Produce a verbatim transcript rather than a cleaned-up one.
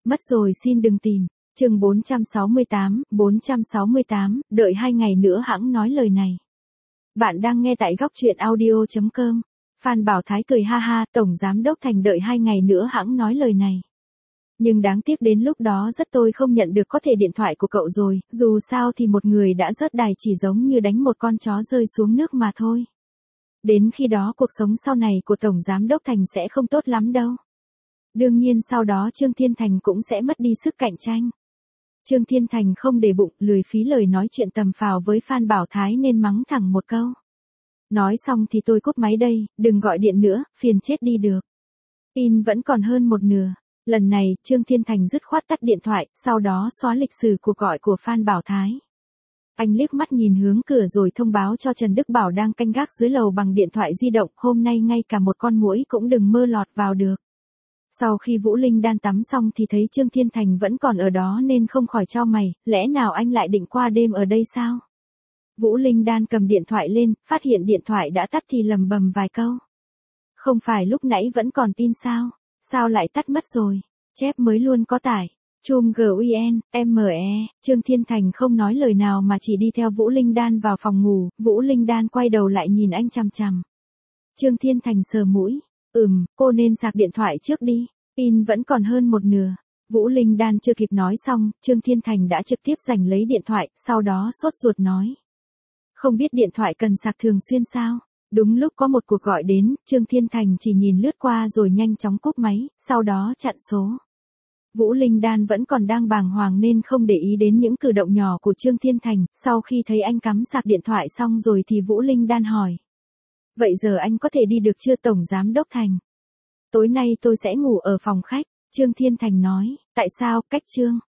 Mất rồi xin đừng tìm. Chương bốn trăm sáu mươi tám, bốn trăm sáu mươi tám, đợi hai ngày nữa hẵng nói lời này. Bạn đang nghe tại góc truyện audio chấm com. Phan Bảo Thái cười ha ha, Tổng Giám Đốc Thành đợi hai ngày nữa hẵng nói lời này. Nhưng đáng tiếc đến lúc đó rất tôi không nhận được có thể điện thoại của cậu rồi, dù sao thì một người đã rớt đài chỉ giống như đánh một con chó rơi xuống nước mà thôi. Đến khi đó cuộc sống sau này của Tổng Giám Đốc Thành sẽ không tốt lắm đâu. Đương nhiên sau đó Trương Thiên Thành cũng sẽ mất đi sức cạnh tranh. Trương Thiên Thành không để bụng, lười phí lời nói chuyện tầm phào với Phan Bảo Thái nên mắng thẳng một câu. Nói xong thì tôi cúp máy đây, đừng gọi điện nữa, phiền chết đi được. Pin vẫn còn hơn một nửa. Lần này, Trương Thiên Thành dứt khoát tắt điện thoại, sau đó xóa lịch sử cuộc gọi của Phan Bảo Thái. Anh liếc mắt nhìn hướng cửa rồi thông báo cho Trần Đức Bảo đang canh gác dưới lầu bằng điện thoại di động, hôm nay ngay cả một con muỗi cũng đừng mơ lọt vào được. Sau khi Vũ Linh Đan tắm xong thì thấy Trương Thiên Thành vẫn còn ở đó nên không khỏi chau mày, lẽ nào anh lại định qua đêm ở đây sao? Vũ Linh Đan cầm điện thoại lên, phát hiện điện thoại đã tắt thì lầm bầm vài câu. Không phải lúc nãy vẫn còn pin sao? Sao lại tắt mất rồi? Chép mới luôn có tải. Chum guin, me, Trương Thiên Thành không nói lời nào mà chỉ đi theo Vũ Linh Đan vào phòng ngủ, Vũ Linh Đan quay đầu lại nhìn anh chằm chằm. Trương Thiên Thành sờ mũi, ừm, cô nên sạc điện thoại trước đi, pin vẫn còn hơn một nửa. Vũ Linh Đan chưa kịp nói xong, Trương Thiên Thành đã trực tiếp giành lấy điện thoại, sau đó sốt ruột nói. Không biết điện thoại cần sạc thường xuyên sao? Đúng lúc có một cuộc gọi đến, Trương Thiên Thành chỉ nhìn lướt qua rồi nhanh chóng cúp máy, sau đó chặn số. Vũ Linh Đan vẫn còn đang bàng hoàng nên không để ý đến những cử động nhỏ của Trương Thiên Thành, sau khi thấy anh cắm sạc điện thoại xong rồi thì Vũ Linh Đan hỏi. Vậy giờ anh có thể đi được chưa Tổng Giám Đốc Thành? Tối nay tôi sẽ ngủ ở phòng khách, Trương Thiên Thành nói, tại sao, cách Trương?